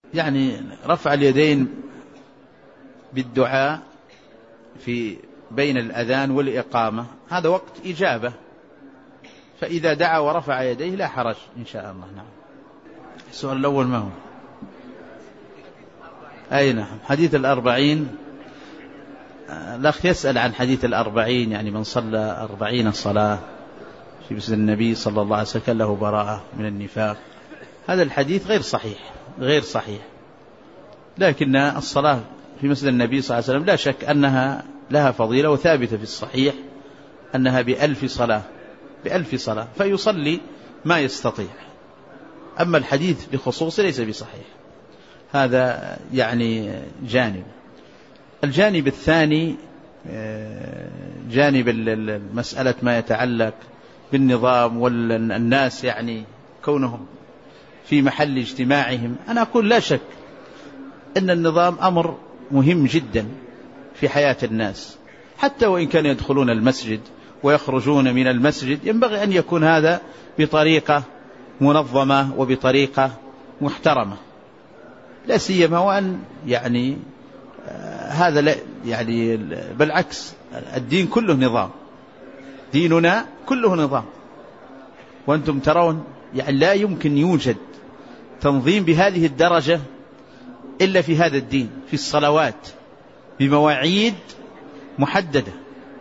يعني رفع اليدين بالدعاء في بين الأذان والإقامة هذا وقت إجابة، فإذا دعا ورفع يديه لا حرج إن شاء الله. نعم. السؤال الأول ما هو؟ أي نعم، حديث الأربعين. الأخ يسأل عن حديث الأربعين، يعني من صلى 40 صلاة في مسجد النبي صلى الله عليه وسلم له براءة من النفاق. هذا الحديث غير صحيح، لكن الصلاة في مسجد النبي صلى الله عليه وسلم لا شك أنها لها فضيلة، وثابتة في الصحيح أنها ب1000 صلاة فيصلي ما يستطيع. أما الحديث بخصوص ليس بصحيح. هذا يعني جانب. الجانب الثاني جانب المسألة ما يتعلق بالنظام والناس، يعني كونهم في محل اجتماعهم. أنا أقول لا شك أن النظام أمر مهم جدا في حياة الناس، حتى وإن كانوا يدخلون المسجد ويخرجون من المسجد ينبغي أن يكون هذا بطريقة منظمة وبطريقة محترمة، لا سيما وأن يعني هذا لا يعني بالعكس، الدين كله نظام، ديننا كله نظام. وأنتم ترون يعني لا يمكن يوجد تنظيم بهذه الدرجة إلا في هذا الدين، في الصلوات بمواعيد محددة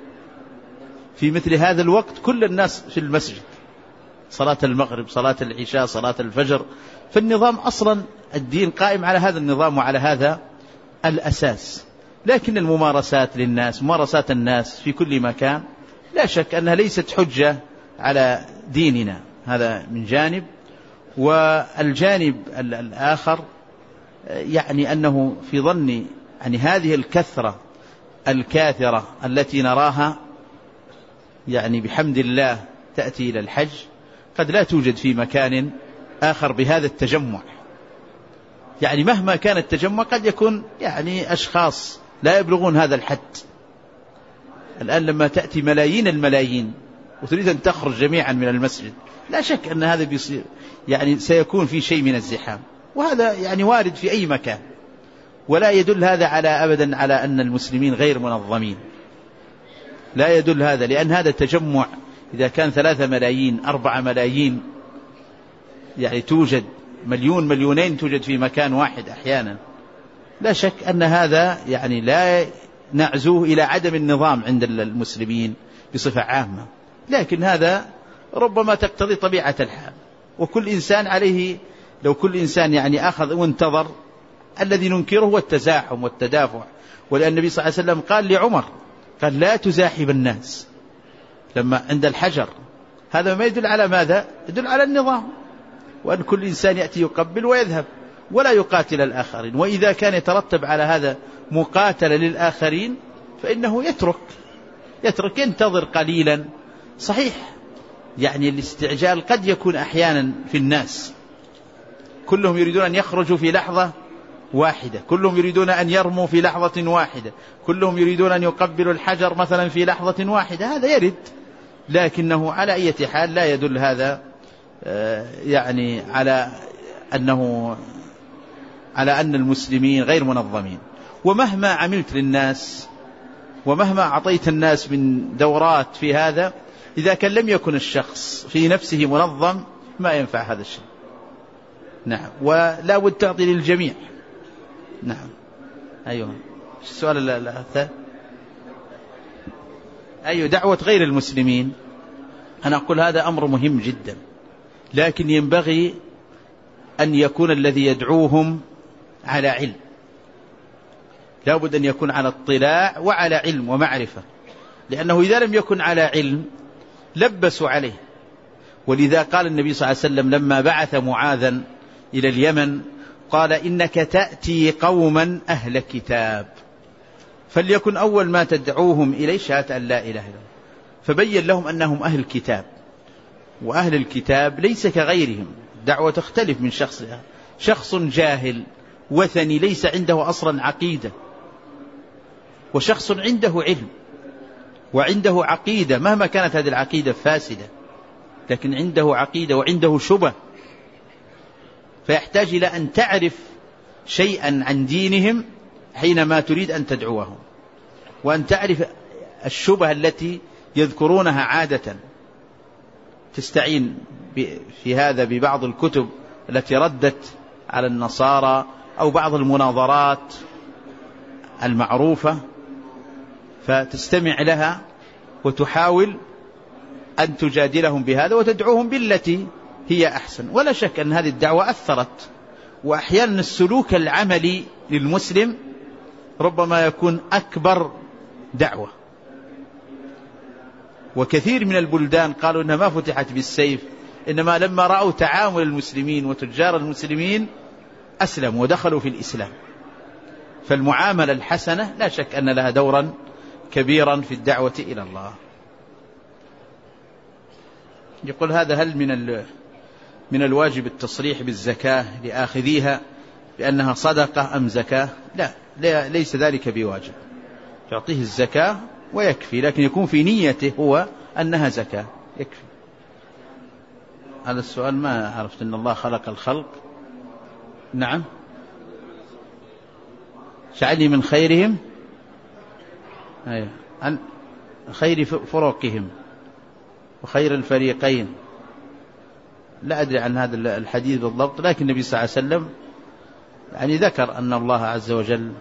في مثل هذا الوقت، كل الناس في المسجد، صلاة المغرب، صلاة العشاء، صلاة الفجر. فالنظام أصلا الدين قائم على هذا النظام وعلى هذا الأساس. لكن الممارسات للناس، ممارسات الناس في كل مكان، لا شك أنها ليست حجة على ديننا. هذا من جانب. والجانب الآخر يعني أنه في ظني يعني هذه الكثرة الكاثرة التي نراها يعني بحمد الله تأتي إلى الحج قد لا توجد في مكان آخر بهذا التجمع. يعني مهما كان التجمع قد يكون يعني أشخاص لا يبلغون هذا الحد. الآن لما تأتي ملايين الملايين وتريد أن تخرج جميعا من المسجد، لا شك أن هذا بيصير يعني سيكون في شيء من الزحام، وهذا يعني وارد في أي مكان. ولا يدل هذا أبدا على أن المسلمين غير منظمين، لا يدل هذا، لأن هذا التجمع إذا كان 3 ملايين 4 ملايين، يعني توجد 1 2 توجد في مكان واحد أحيانا، لا شك أن هذا يعني لا نعزوه إلى عدم النظام عند المسلمين بصفة عامة. لكن هذا ربما تقتضي طبيعة الحال، وكل إنسان عليه، لو كل إنسان يعني أخذ وانتظر، الذي ننكره هو التزاحم والتدافع. ولأن النبي صلى الله عليه وسلم قال لعمر، قال لا تزاحم الناس لما عند الحجر. هذا ما يدل على ماذا؟ يدل على النظام، وأن كل إنسان يأتي يقبل ويذهب ولا يقاتل الآخرين. وإذا كان يترتب على هذا مقاتلة للآخرين فإنه يترك ينتظر قليلا. صحيح يعني الاستعجال قد يكون أحيانا في الناس، كلهم يريدون أن يخرجوا في لحظة واحدة، كلهم يريدون أن يرموا في لحظة واحدة، كلهم يريدون أن يقبلوا الحجر مثلا في لحظة واحدة، هذا يرد. لكنه على أي حال لا يدل هذا يعني على أن المسلمين غير منظمين. ومهما عملت للناس ومهما أعطيت الناس من دورات في هذا، إذا كان لم يكن الشخص في نفسه منظم ما ينفع هذا الشيء. نعم. ولا بد تعطي للجميع. نعم. أيوه. السؤال الثالث. أيوه، دعوة غير المسلمين. أنا أقول هذا أمر مهم جدا، لكن ينبغي أن يكون الذي يدعوهم على علم، لا بد أن يكون على اطلاع وعلى علم ومعرفة، لأنه إذا لم يكن على علم لبسوا عليه. ولذا قال النبي صلى الله عليه وسلم لما بعث معاذا إلى اليمن قال إنك تأتي قوما أهل كتاب، فليكن أول ما تدعوهم إليه شهادة أن لا إله إلا الله. فبين لهم أنهم أهل الكتاب، وأهل الكتاب ليس كغيرهم، دعوة تختلف من شخص لآخر. شخص جاهل وثني ليس عنده أصلا عقيدة، وشخص عنده علم وعنده عقيدة مهما كانت هذه العقيدة فاسدة، لكن عنده عقيدة وعنده شبه، فيحتاج إلى أن تعرف شيئا عن دينهم حينما تريد أن تدعوهم، وأن تعرف الشبه التي يذكرونها عادة. تستعين في هذا ببعض الكتب التي ردت على النصارى أو بعض المناظرات المعروفة، فتستمع لها وتحاول أن تجادلهم بهذا وتدعوهم بالتي هي أحسن. ولا شك أن هذه الدعوة أثرت، وأحيانا السلوك العملي للمسلم ربما يكون أكبر دعوة. وكثير من البلدان قالوا إنها ما فتحت بالسيف، إنما لما رأوا تعامل المسلمين وتجار المسلمين أسلموا ودخلوا في الإسلام. فالمعاملة الحسنة لا شك أن لها دورا كبيرا في الدعوة إلى الله. يقول هذا هل من الواجب التصريح بالزكاة لآخذيها بأنها صدقة أم زكاة؟ لا، ليس ذلك بواجب. يعطيه الزكاة ويكفي، لكن يكون في نيته هو أنها زكاة يكفي. هذا السؤال ما عرفت. أن الله خلق الخلق، نعم، جعلني من خيرهم، عن خير فروقهم وخير الفريقين. لا أدري عن هذا الحديث بالضبط، لكن النبي صلى الله عليه وسلم يعني ذكر أن الله عز وجل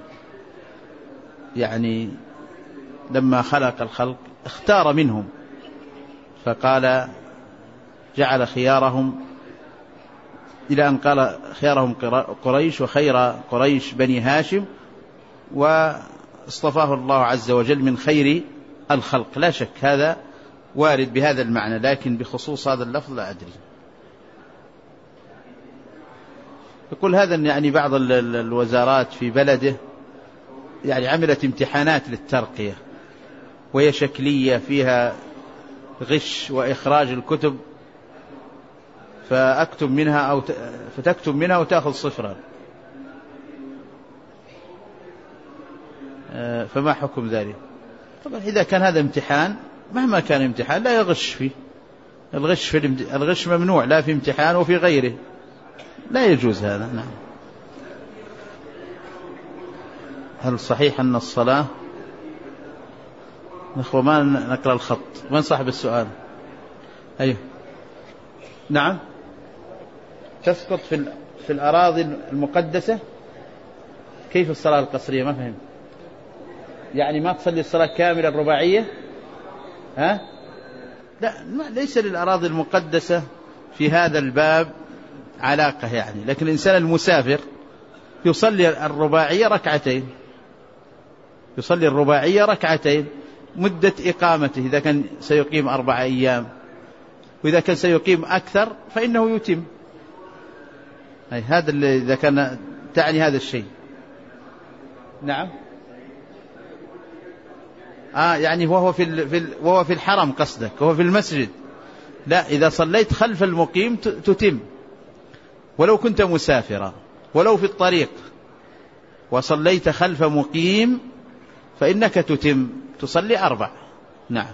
يعني لما خلق الخلق اختار منهم، فقال جعل خيارهم إلى أن قال خيارهم قريش وخير قريش بني هاشم، واصطفاه الله عز وجل من خير الخلق. لا شك هذا وارد بهذا المعنى، لكن بخصوص هذا اللفظ لا أدري. يقول هذا يعني بعض الوزارات في بلده يعني عملت امتحانات للترقية، وهي شكلية فيها غش وإخراج الكتب، فتكتب منها وتأخذ صفرا. فما حكم ذلك؟ طبعا إذا كان هذا امتحان، مهما كان امتحان لا يغش فيه. الغش ممنوع، لا في امتحان وفي غيره، لا يجوز هذا. نعم. هل صحيح أن الصلاة نخوة ما نقرأ الخط؟ من صاحب السؤال؟ أيه، نعم، تسقط في الأراضي المقدسة. كيف الصلاة القصرية؟ ما فهم. يعني ما تصلي الصلاة كاملة الرباعية؟ لا، ليس للأراضي المقدسة في هذا الباب علاقة يعني. لكن الإنسان المسافر يصلي الرباعية ركعتين مدة إقامته، إذا كان سيقيم 4 أيام، وإذا كان سيقيم أكثر فإنه يتم. هذا اللي إذا كان تعني هذا الشيء. نعم. يعني وهو في الحرم قصدك، وهو في المسجد. لا، إذا صليت خلف المقيم تتم، ولو كنت مسافرا، ولو في الطريق وصليت خلف مقيم فإنك تتم، تصلي 4. نعم.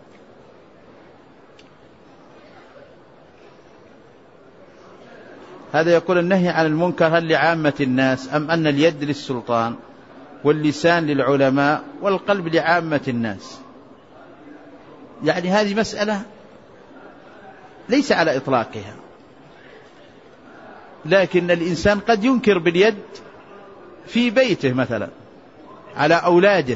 هذا يقول النهي عن المنكر هل لعامة الناس أم أن اليد للسلطان واللسان للعلماء والقلب لعامة الناس؟ يعني هذه مسألة ليس على إطلاقها، لكن الإنسان قد ينكر باليد في بيته مثلا على أولاده،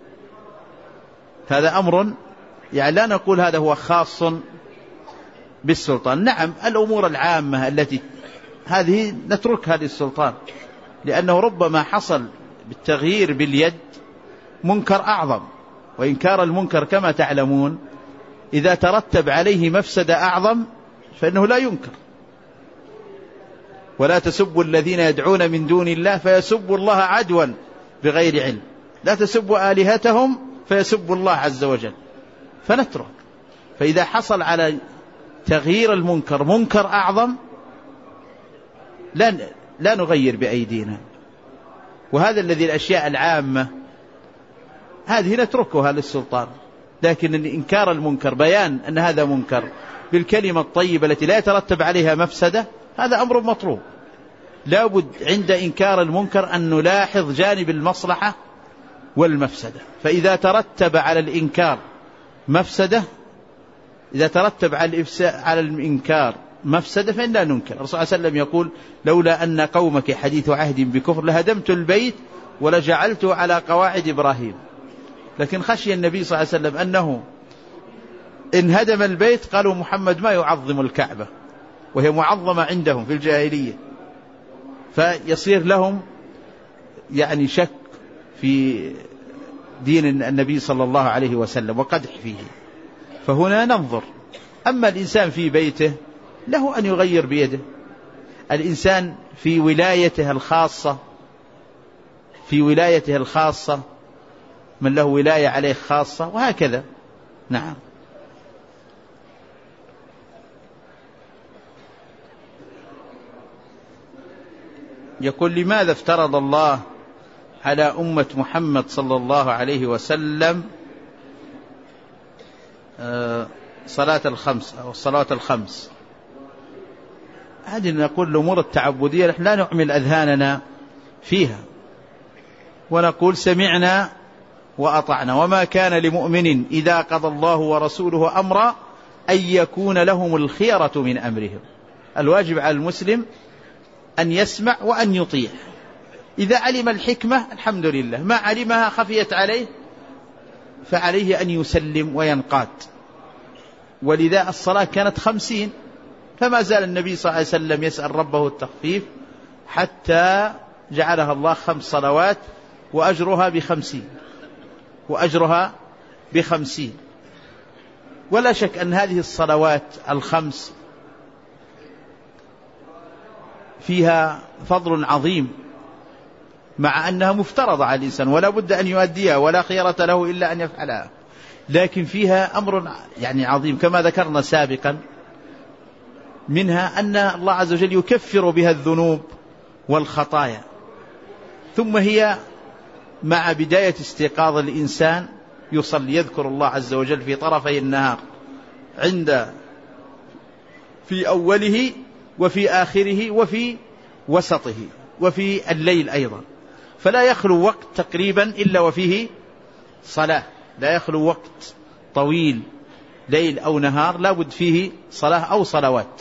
هذا أمر يعني لا نقول هذا هو خاص بالسلطان. نعم، الأمور العامة التي هذه نتركها للسلطان، لأنه ربما حصل بالتغيير باليد منكر أعظم، وإنكار المنكر كما تعلمون إذا ترتب عليه مفسدة أعظم فإنه لا ينكر. ولا تسبوا الذين يدعون من دون الله فيسبوا الله عدوا بغير علم، لا تسبوا آلهتهم فيسبوا الله عز وجل، فنترك. فإذا حصل على تغيير المنكر منكر أعظم لا نغير بأيدينا. وهذا الذي الأشياء العامة هذه نتركها للسلطان، لكن إنكار المنكر بيان أن هذا منكر بالكلمة الطيبة التي لا يترتب عليها مفسدة، هذا أمر مطلوب. لابد عند إنكار المنكر أن نلاحظ جانب المصلحة والمفسدة. فإذا ترتب على الإنكار مفسدة، إذا ترتب على الإنكار مفسدة فإن لا ننكر. الرسول صلى الله عليه وسلم يقول: لولا أن قومك حديث عهد بكفر لهدمت البيت ولجعلته على قواعد إبراهيم. لكن خشي النبي صلى الله عليه وسلم أنه إن هدم البيت قالوا محمد ما يعظم الكعبة وهي معظمة عندهم في الجاهلية، فيصير لهم يعني شك في دين النبي صلى الله عليه وسلم وقدح فيه. فهنا ننظر. أما الإنسان في بيته له أن يغير بيده، الإنسان في ولايته الخاصة من له ولاية عليه خاصة، وهكذا. نعم. يقول: لماذا افترض الله على أمة محمد صلى الله عليه وسلم صلاة الخمس أو الصلاة الخمس؟ هذه نقول الأمور التعبدية نحن لا نعمل أذهاننا فيها، ونقول سمعنا وأطعنا، وما كان لمؤمن إذا قضى الله ورسوله أمرا أن يكون لهم الخيرة من أمرهم. الواجب على المسلم أن يسمع وأن يطيع. إذا علم الحكمة الحمد لله، ما علمها خفيت عليه فعليه أن يسلم وينقاد. ولذا الصلاة كانت 50، فما زال النبي صلى الله عليه وسلم يسأل ربه التخفيف حتى جعلها الله 5 صلوات وأجرها ب50. ولا شك أن هذه الصلوات ال5 فيها فضل عظيم، مع أنها مفترضة على الإنسان ولا بد أن يؤديها ولا خيرة له إلا أن يفعلها، لكن فيها أمر يعني عظيم كما ذكرنا سابقا. منها أن الله عز وجل يكفر بها الذنوب والخطايا، ثم هي مع بداية استيقاظ الإنسان يصلي يذكر الله عز وجل في طرفي النهار، في أوله وفي آخره وفي وسطه وفي الليل أيضا، فلا يخلو وقت تقريبا إلا وفيه صلاة، لا يخلو وقت طويل ليل أو نهار لابد فيه صلاة أو صلوات.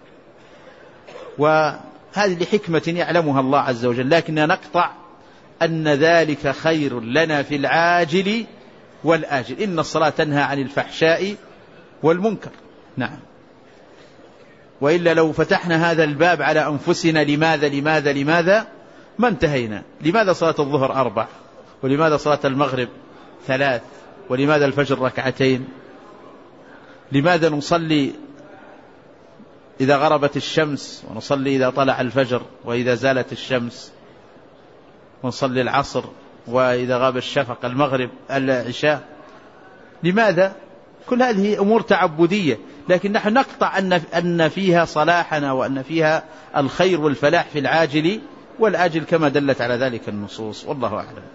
وهذه لحكمة يعلمها الله عز وجل، لكننا نقطع أن ذلك خير لنا في العاجل والآجل. إن الصلاة تنهى عن الفحشاء والمنكر. نعم. وإلا لو فتحنا هذا الباب على أنفسنا لماذا ما انتهينا. لماذا صلاة الظهر 4 ولماذا صلاة المغرب 3 ولماذا الفجر 2؟ لماذا نصلي إذا غربت الشمس ونصلي إذا طلع الفجر وإذا زالت الشمس، ونصلي العصر وإذا غاب الشفق، المغرب العشاء؟ لماذا؟ كل هذه أمور تعبدية، لكن نحن نقطع أن فيها صلاحنا وأن فيها الخير والفلاح في العاجل والآجل كما دلت على ذلك النصوص، والله أعلم.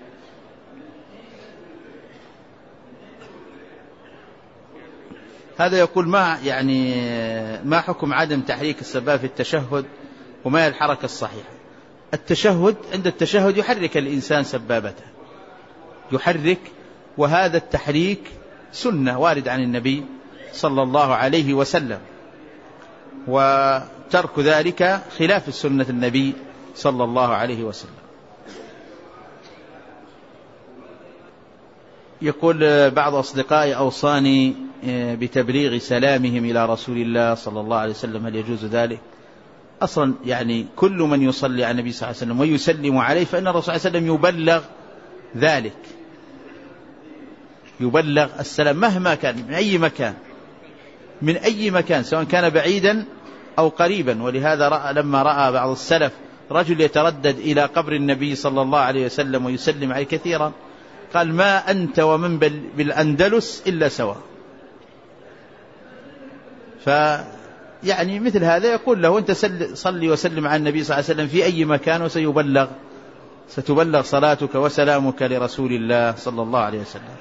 هذا يقول: ما حكم عدم تحريك السبابة في التشهد وما هي الحركة الصحيحة؟ التشهد، عند التشهد يحرك الإنسان سبابته، يحرك، وهذا التحريك سنة وارد عن النبي صلى الله عليه وسلم، وترك ذلك خلاف سنة النبي صلى الله عليه وسلم. يقول: بعض أصدقائي أوصاني بتبليغ سلامهم إلى رسول الله صلى الله عليه وسلم، هل يجوز ذلك؟ أصلا يعني كل من يصلي على النبي صلى الله عليه وسلم ويسلم عليه فإن الرسول صلى الله عليه وسلم يبلغ ذلك، يبلغ السلام مهما كان، من أي مكان سواء كان بعيدا أو قريبا. ولهذا لما رأى بعض السلف رجل يتردد إلى قبر النبي صلى الله عليه وسلم ويسلم عليه كثيرا، قال: ما أنت ومن بالأندلس إلا سواء. فيعني مثل هذا يقول له: أنت صلي وسلم على النبي صلى الله عليه وسلم في أي مكان ستبلغ صلاتك وسلامك لرسول الله صلى الله عليه وسلم.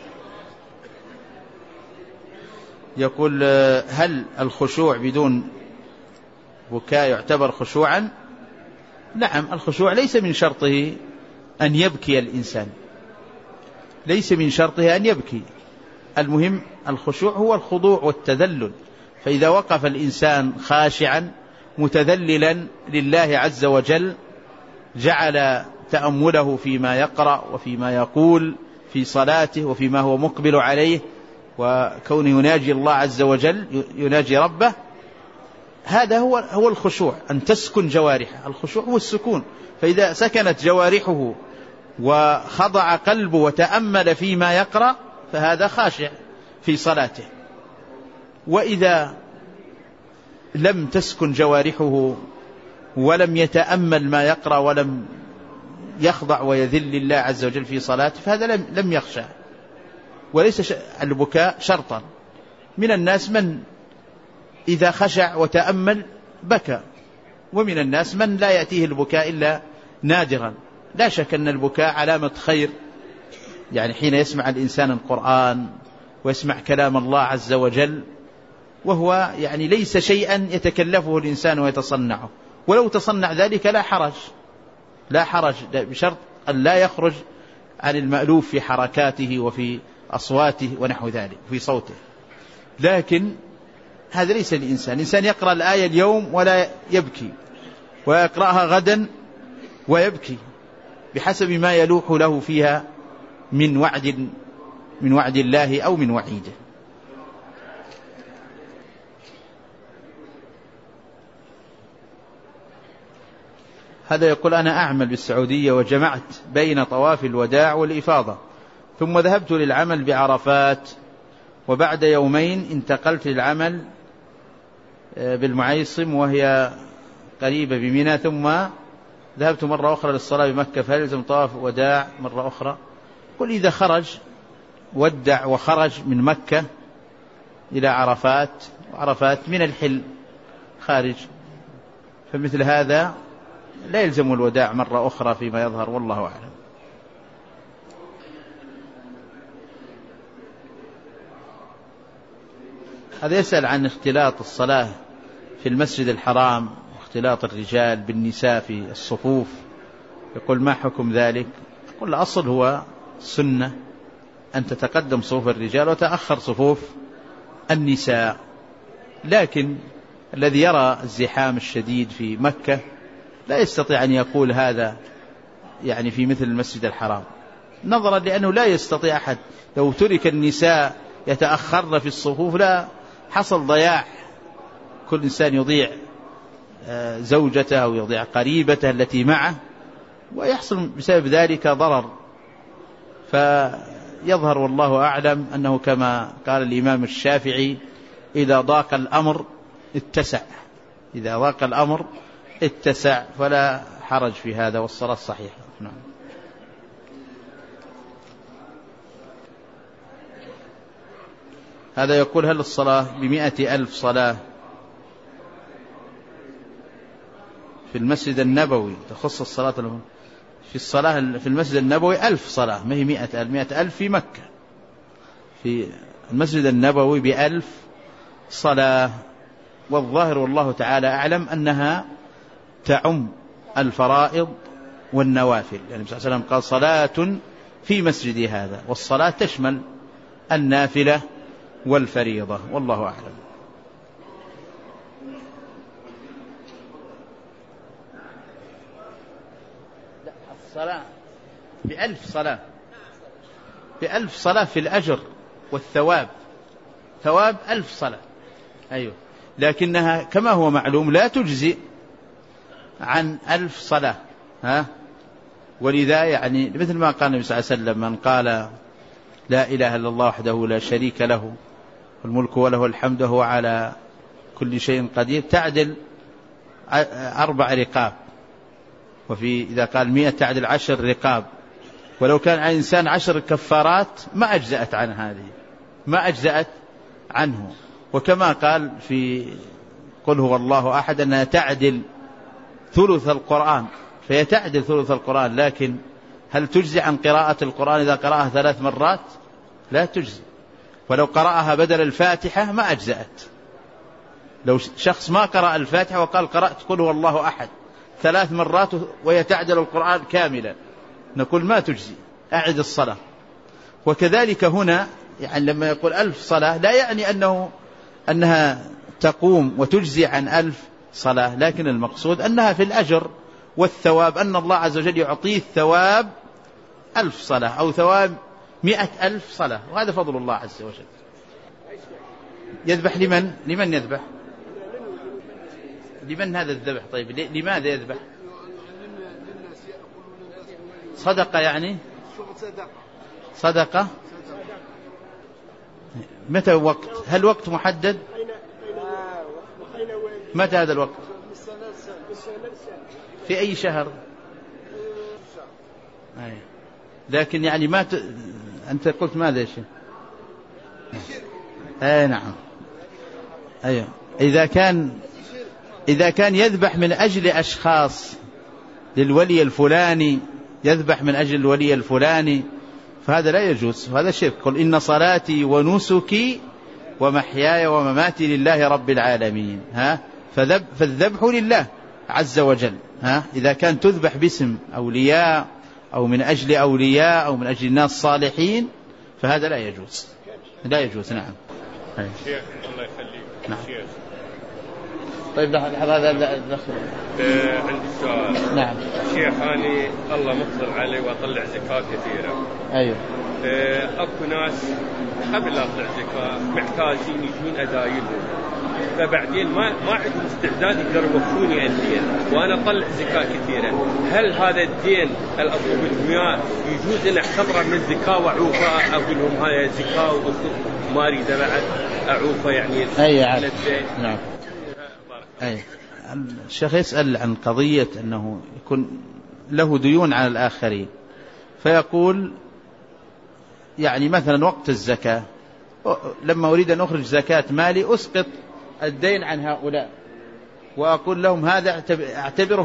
يقول: هل الخشوع بدون بكاء يعتبر خشوعا؟ نعم الخشوع ليس من شرطه أن يبكي الإنسان، ليس من شرطه أن يبكي، المهم الخشوع هو الخضوع والتذلل. فإذا وقف الإنسان خاشعا متذللا لله عز وجل جعل تأمله فيما يقرأ وفيما يقول في صلاته وفيما هو مقبل عليه، وكونه يناجي الله عز وجل يناجي ربه، هذا هو الخشوع، أن تسكن جوارحه. الخشوع هو السكون. فإذا سكنت جوارحه وخضع قلبه وتأمل فيما يقرأ فهذا خاشع في صلاته. وإذا لم تسكن جوارحه ولم يتأمل ما يقرأ ولم يخضع ويذل لله عز وجل في صلاته فهذا لم يخشع. وليس البكاء شرطا. من الناس من إذا خشع وتأمل بكى، ومن الناس من لا يأتيه البكاء إلا نادرا. لا شك أن البكاء علامة خير، يعني حين يسمع الإنسان القرآن ويسمع كلام الله عز وجل، وهو يعني ليس شيئا يتكلفه الإنسان ويتصنعه، ولو تصنع ذلك لا حرج بشرط أن لا يخرج عن المألوف في حركاته وفي أصواته ونحو ذلك في صوته. لكن هذا ليس الإنسان يقرأ الآية اليوم ولا يبكي، ويقرأها غدا ويبكي بحسب ما يلوح له فيها من وعد الله أو من وعيده. هذا يقول أنا أعمل بالسعودية وجمعت بين طواف الوداع والإفاضة، ثم ذهبت للعمل بعرفات، وبعد يومين انتقلت للعمل بالمعيصم وهي قريبة بمنى، ثم ذهبت مرة أخرى للصلاة بمكة، فهل يلزم طواف وداع مرة أخرى؟ قل إذا خرج ودع وخرج من مكة إلى عرفات، وعرفات من الحل خارج، فمثل هذا لا يلزم الوداع مرة أخرى فيما يظهر، والله أعلم. هذا يسأل عن اختلاط الصلاة في المسجد الحرام واختلاط الرجال بالنساء في الصفوف، يقول ما حكم ذلك؟ يقول الأصل هو السنة أن تتقدم صفوف الرجال وتأخر صفوف النساء، لكن الذي يرى الزحام الشديد في مكة لا يستطيع أن يقول هذا يعني في مثل المسجد الحرام، نظرا لأنه لا يستطيع أحد، لو ترك النساء يتأخرن في الصفوف لا حصل ضياع، كل إنسان يضيع زوجته أو يضيع قريبته التي معه، ويحصل بسبب ذلك ضرر. فيظهر والله أعلم أنه كما قال الإمام الشافعي إذا ضاق الأمر اتسع، إذا ضاق الأمر اتسع، فلا حرج في هذا، والصلاة صحيحة. نعم. هذا يقول هل الصلاة 100,000 صلاة في المسجد النبوي تخص الصلاة في الصلاة في المسجد النبوي 1000 صلاة، ما هي 100,000. 100,000 في مكة، في المسجد النبوي ب1000 صلاة، والظاهر والله تعالى أعلم أنها تعم الفرائض والنوافل، يعني صلى الله عليه وسلم قال صلاة في مسجدي هذا، والصلاة تشمل النافلة والفريضة، والله أعلم. لا، الصلاة ب1000 صلاة، ب1000 صلاة في الأجر والثواب، ثواب 1000 صلاة، أيوه، لكنها كما هو معلوم لا تجزئ عن 1000 صلاة، ولذا يعني مثل ما قال النبي صلى الله عليه وسلم من قال لا إله إلا الله وحده لا شريك له والملك وله الحمد وهو على كل شيء قدير تعدل 4 رقاب، وفي إذا قال 100 تعدل 10 رقاب، ولو كان عن إنسان 10 كفارات ما أجزأت عن هذه، ما أجزأت عنه. وكما قال في قل هو الله أحد أنها تعدل ثلث القرآن، فهي تعدل ثلث القرآن، لكن هل تجزي عن قراءة القرآن إذا قرأها 3 مرات؟ لا تجزي. ولو قرأها بدل الفاتحة ما أجزأت. لو شخص ما قرأ الفاتحة وقال قرأت قل هو الله أحد 3 مرات وهي تعدل القرآن كاملا، نقول ما تجزي، أعد الصلاة. وكذلك هنا يعني لما يقول 1000 صلاة لا يعني أنها تقوم وتجزي عن 1000 صلاة، لكن المقصود أنها في الأجر والثواب، أن الله عز وجل يعطيه ثواب 1000 صلاة أو ثواب 100,000 صلاة، وهذا فضل الله عز وجل. يذبح لمن يذبح؟ لمن هذا الذبح؟ طيب لماذا يذبح؟ صدقة يعني؟ صدقة. متى وقت؟ هل وقت محدد؟ متى هذا الوقت؟ في أي شهر؟ لكن يعني أنت قلت ماذا يا شيخ؟ نعم. أيوة. إذا كان يذبح من أجل أشخاص، للولي الفلاني، يذبح من أجل الولي الفلاني، فهذا لا يجوز، وهذا شرك. قل إن صلاتي ونسكي ومحياي ومماتي لله رب العالمين. فالذبح لله عز وجل. إذا كان تذبح باسم أولياء أو من أجل أولياء أو من أجل الناس صالحين فهذا لا يجوز، لا يجوز. نعم. شيخ الله يخليك. نعم. شيخ. طيب هذا عندي سؤال. نعم. شيخ أنا الله مقدر علي وأطلع زكاة كثيرة. أيوه. أكو ناس قبل لا أطلع زكاة محتاجين يجون أداينهم، فبعدين ما عندهم استعداد يقدروا يوفوني الدين وأنا أطلع زكاة كثيرة. هل هذا الدين الأطلب المياه يجوز أن أعتبره من الزكاة وأعوفه؟ أقول لهم هاي زكاة وما أريد بعد أعوفه يعني. أي نعم. أي الشيخ يسأل عن قضية أنه يكون له ديون على الآخرين، فيقول يعني مثلا وقت الزكاة لما أريد أن أخرج زكاة مالي أسقط الدين عن هؤلاء وأقول لهم هذا أعتبره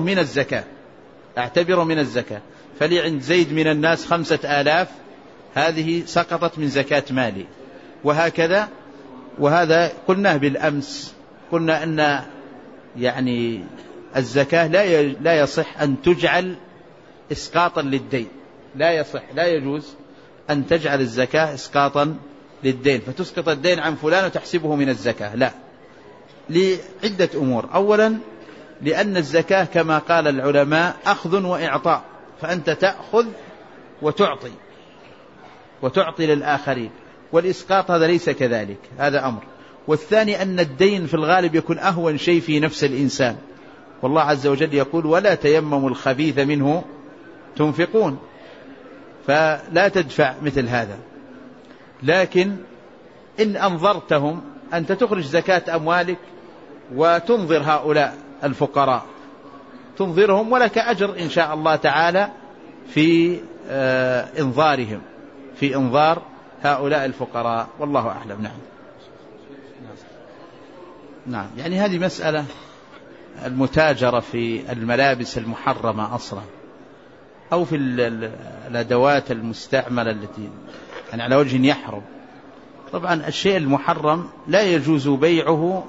من الزكاة، فلي عند زيد من الناس 5000 هذه سقطت من زكاة مالي، وهكذا. وهذا قلناه بالأمس، قلنا أن يعني الزكاة لا يصح أن تجعل إسقاطا للدين، لا يجوز أن تجعل الزكاة إسقاطا للدين فتسقط الدين عن فلان وتحسبه من الزكاة، لا، لعدة أمور. أولا لأن الزكاة كما قال العلماء أخذ وإعطاء، فأنت تأخذ وتعطي للآخرين، والإسقاط هذا ليس كذلك، هذا أمر. والثاني أن الدين في الغالب يكون أهون شيء في نفس الإنسان، والله عز وجل يقول ولا تيمموا الخبيث منه تنفقون، فلا تدفع مثل هذا. لكن إن أنظرتهم أنت تخرج زكاة أموالك وتنظر هؤلاء الفقراء، تنظرهم ولك أجر إن شاء الله تعالى في إنظارهم، في إنظار هؤلاء الفقراء، والله أعلم. نعم. يعني هذه مسألة المتاجرة في الملابس المحرمة أصلا أو في الأدوات المستعملة التي يعني على وجه يحرم. طبعا الشيء المحرم لا يجوز بيعه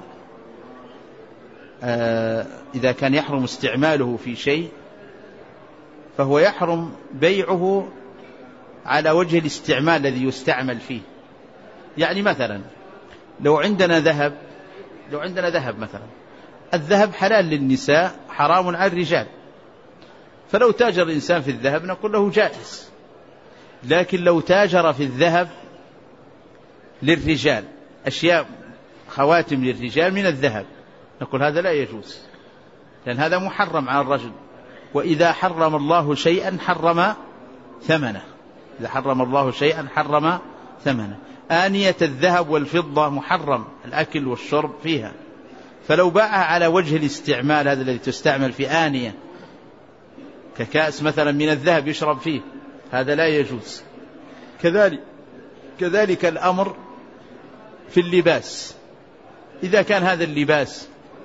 إذا كان يحرم استعماله في شيء، فهو يحرم بيعه على وجه الاستعمال الذي يستعمل فيه. يعني مثلا لو عندنا ذهب مثلا، الذهب حلال للنساء حرام على الرجال، فلو تاجر الإنسان في الذهب نقول له جائز. لكن لو تاجر في الذهب للرجال، أشياء خواتم للرجال من الذهب، نقول هذا لا يجوز، لأن هذا محرم على الرجل. وإذا حرم الله شيئا حرم ثمنه، إذا حرم الله شيئا حرم ثمنه. آنية الذهب والفضة محرم الأكل والشرب فيها، فلو باعها على وجه الاستعمال هذا الذي تستعمل في آنية ككأس مثلا من الذهب يشرب فيه، هذا لا يجوز. كذلك الأمر في اللباس، إذا كان هذا اللباس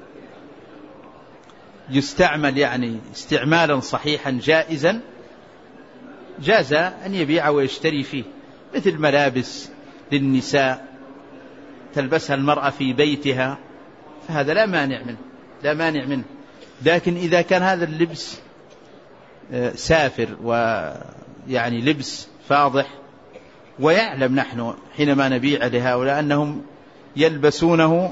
يستعمل يعني استعمالا صحيحا جائزا، جاز أن يبيع ويشتري فيه، مثل ملابس للنساء تلبسها المرأة في بيتها، فهذا لا مانع منه. لكن إذا كان هذا اللبس سافر ويعني لبس فاضح، ويعلم نحن حينما نبيع لهؤلاء أنهم يلبسونه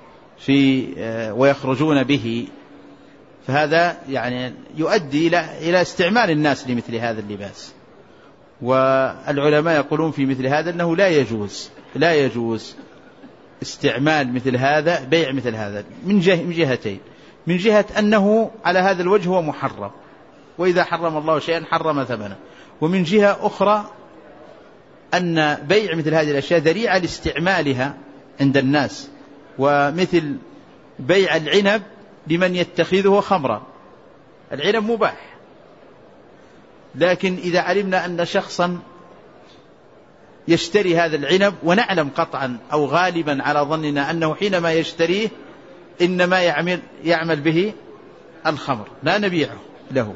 ويخرجون به، فهذا يعني يؤدي إلى استعمال الناس لمثل هذا اللباس. والعلماء يقولون في مثل هذا أنه لا يجوز استعمال مثل هذا، بيع مثل هذا من جهتين: من جهة أنه على هذا الوجه هو محرم، وإذا حرم الله شيئا حرم ثمنه، ومن جهة أخرى أن بيع مثل هذه الأشياء ذريعة لاستعمالها عند الناس، ومثل بيع العنب لمن يتخذه خمرا. العنب مباح، لكن إذا علمنا أن شخصا يشتري هذا العنب ونعلم قطعا أو غالبا على ظننا أنه حينما يشتريه إنما يعمل به الخمر، لا نبيعه له.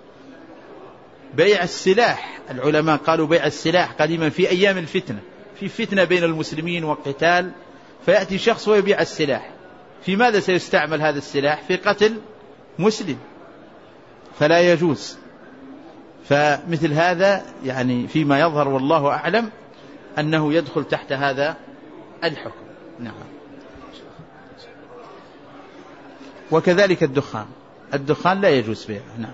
بيع السلاح، العلماء قالوا بيع السلاح قديما في أيام الفتنة، في فتنة بين المسلمين وقتال، فيأتي شخص ويبيع السلاح. في ماذا سيستعمل هذا السلاح؟ في قتل مسلم، فلا يجوز. فمثل هذا يعني فيما يظهر والله أعلم أنه يدخل تحت هذا الحكم. نعم. وكذلك الدخان لا يجوز بيعه. نعم.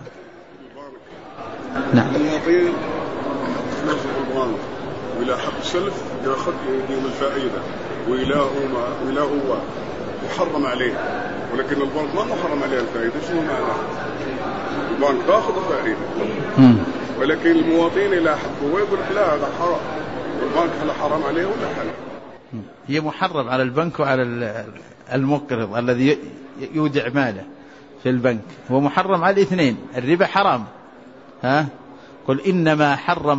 نعم. المواطن فلوس القربان وإلى حق السلف يأخذ يوم الفائدة وإلى هو محرم عليه، ولكن البنك ما محرم عليه الفائدة. شو معناه؟ البنك تأخذ الفائدة، ولكن المواطن إلى حقه ويقول لا هذا حرام، البنك هل حرام عليه ولا حلال؟ هي محرم على البنك وعلى المقرض الذي يودع ماله في البنك، هو محرم على الاثنين. الربا حرام، قل إنما حرم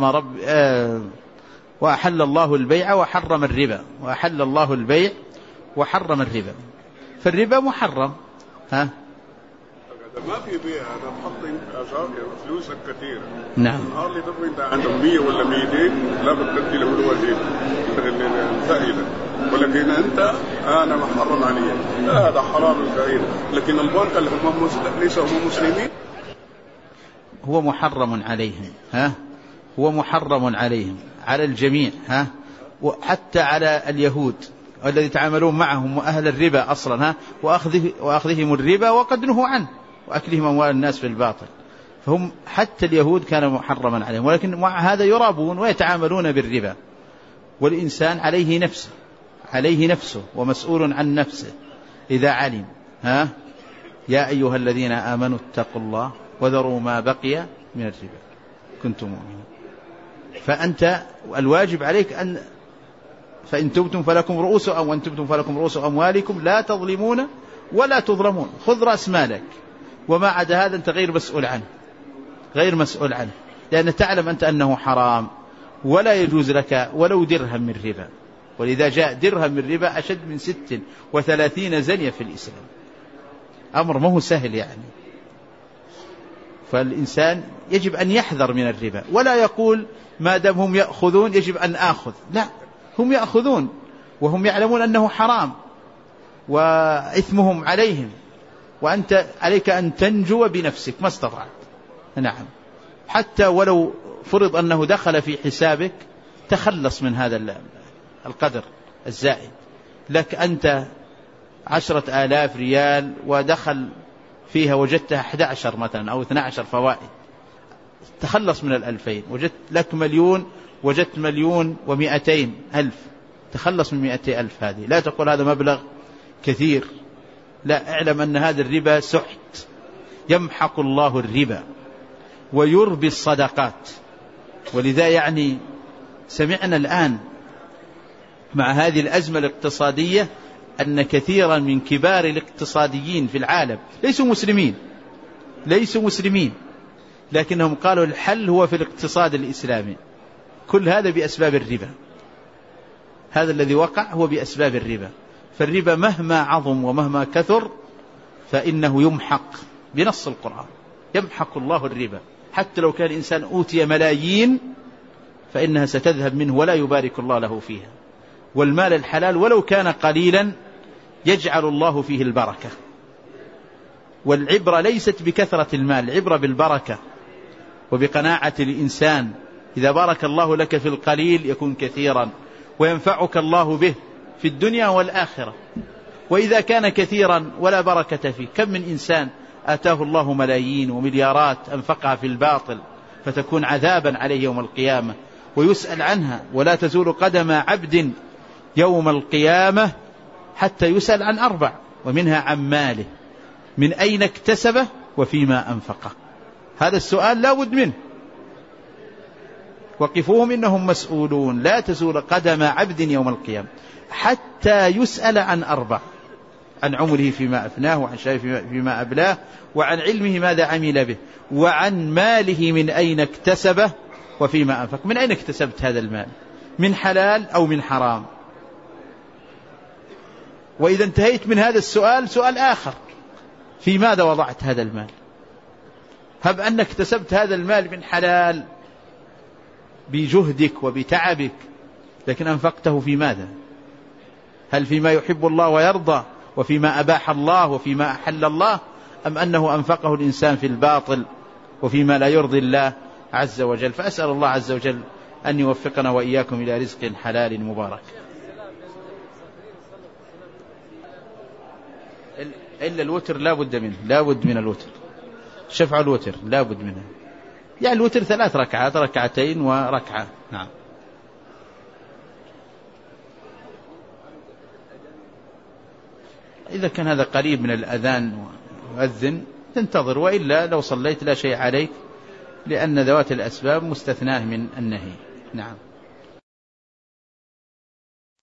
وأحل الله البيع وحرم الربا، وأحل الله البيع وحرم الربا، فالربا محرم. ما في بيع، هذا تحط فلوسك كثيرة. نعم. النهار اللي تبغي انت عندك 100 ولا 200 لا بتدي له الوزير الفائدة، ولكن انت انا محرم عليه، لا هذا حرام الفائدة. لكن البنك اللي هم ليس هم مسلمين هو محرم عليهم، هو محرم عليهم على الجميع، وحتى على اليهود الذي يتعاملون معهم وأهل الربا أصلا، وأخذهم الربا وقد نهوا عنه وأكلهم أموال الناس في الباطل، فهم حتى اليهود كان محرما عليهم، ولكن مع هذا يرابون ويتعاملون بالربا. والإنسان عليه نفسه ومسؤول عن نفسه إذا علم. يا أيها الذين آمنوا اتقوا الله وذروا ما بقي من الربا كنتم مؤمنين. فأنت الواجب عليك أن فإن تبتم فلكم رؤوس وإن تبتم فلكم رؤوس أموالكم لا تظلمون ولا تظلمون. خذ رأس مالك، وما عدا هذا أنت غير مسؤول عنه، لأن تعلم أنت أنه حرام ولا يجوز لك ولو درهم من ربا. ولذا جاء درهم من ربا أشد من 36 زنية في الإسلام، أمر ما هو سهل يعني. فالإنسان يجب أن يحذر من الربا، ولا يقول ما دام هم يأخذون يجب أن آخذ، لا، هم يأخذون وهم يعلمون أنه حرام وإثمهم عليهم، وأنت عليك أن تنجو بنفسك ما استطعت. نعم. حتى ولو فرض أنه دخل في حسابك تخلص من هذا القدر الزائد لك، أنت 10,000 ريال ودخل فيها وجدتها 11 مثلا أو 12 فوائد، تخلص من 2000. وجدت لك 1,000,000 وجدت 1,200,000 تخلص من 200,000. هذه لا تقول هذا مبلغ كثير، لا، اعلم أن هذا الربا سحت، يمحق الله الربا ويربي الصدقات. ولذا يعني سمعنا الآن مع هذه الأزمة الاقتصادية أن كثيرا من كبار الاقتصاديين في العالم ليسوا مسلمين، لكنهم قالوا الحل هو في الاقتصاد الإسلامي. كل هذا بأسباب الربا، هذا الذي وقع هو بأسباب الربا. فالربا مهما عظم ومهما كثر فإنه يمحق بنص القرآن، يمحق الله الربا. حتى لو كان الإنسان أوتي ملايين فإنها ستذهب منه ولا يبارك الله له فيها. والمال الحلال ولو كان قليلا يجعل الله فيه البركة، والعبرة ليست بكثرة المال، العبرة بالبركة وبقناعة الإنسان. إذا بارك الله لك في القليل يكون كثيرا وينفعك الله به في الدنيا والآخرة. وإذا كان كثيرا ولا بركة فيه، كم من إنسان آتاه الله ملايين ومليارات أنفقها في الباطل فتكون عذابا عليه يوم القيامة ويسأل عنها. ولا تزول قدم عبد يوم القيامة حتى يسأل عن 4، ومنها عن ماله، من أين اكتسبه وفيما أنفقه. هذا السؤال لا بد منه. وقفوهم إنهم مسؤولون. لا تزول قدم عبد يوم القيامة حتى يسأل عن 4: عن عمره فيما أفناه، وعن شبابه فيما أبلاه، وعن علمه ماذا عمل به، وعن ماله من أين اكتسبه وفيما أنفق. من أين اكتسبت هذا المال؟ من حلال أو من حرام؟ وإذا انتهيت من هذا السؤال، سؤال آخر: في ماذا وضعت هذا المال؟ هب أنك اكتسبت هذا المال من حلال بجهدك وبتعبك، لكن أنفقته في ماذا؟ هل فيما يحب الله ويرضى وفيما أباح الله وفيما أحل الله، أم أنه أنفقه الإنسان في الباطل وفيما لا يرضي الله عز وجل؟ فأسأل الله عز وجل أن يوفقنا وإياكم إلى رزق حلال مبارك. إلا الوتر لا بد منه، لا بد من الوتر. شفع الوتر لا بد منه. يعني الوتر 3 ركعات، 2 وركعة. نعم. إذا كان هذا قريب من الأذان وأذن تنتظر، وإلا لو صليت لا شيء عليك، لأن ذوات الأسباب مستثناه من النهي. نعم.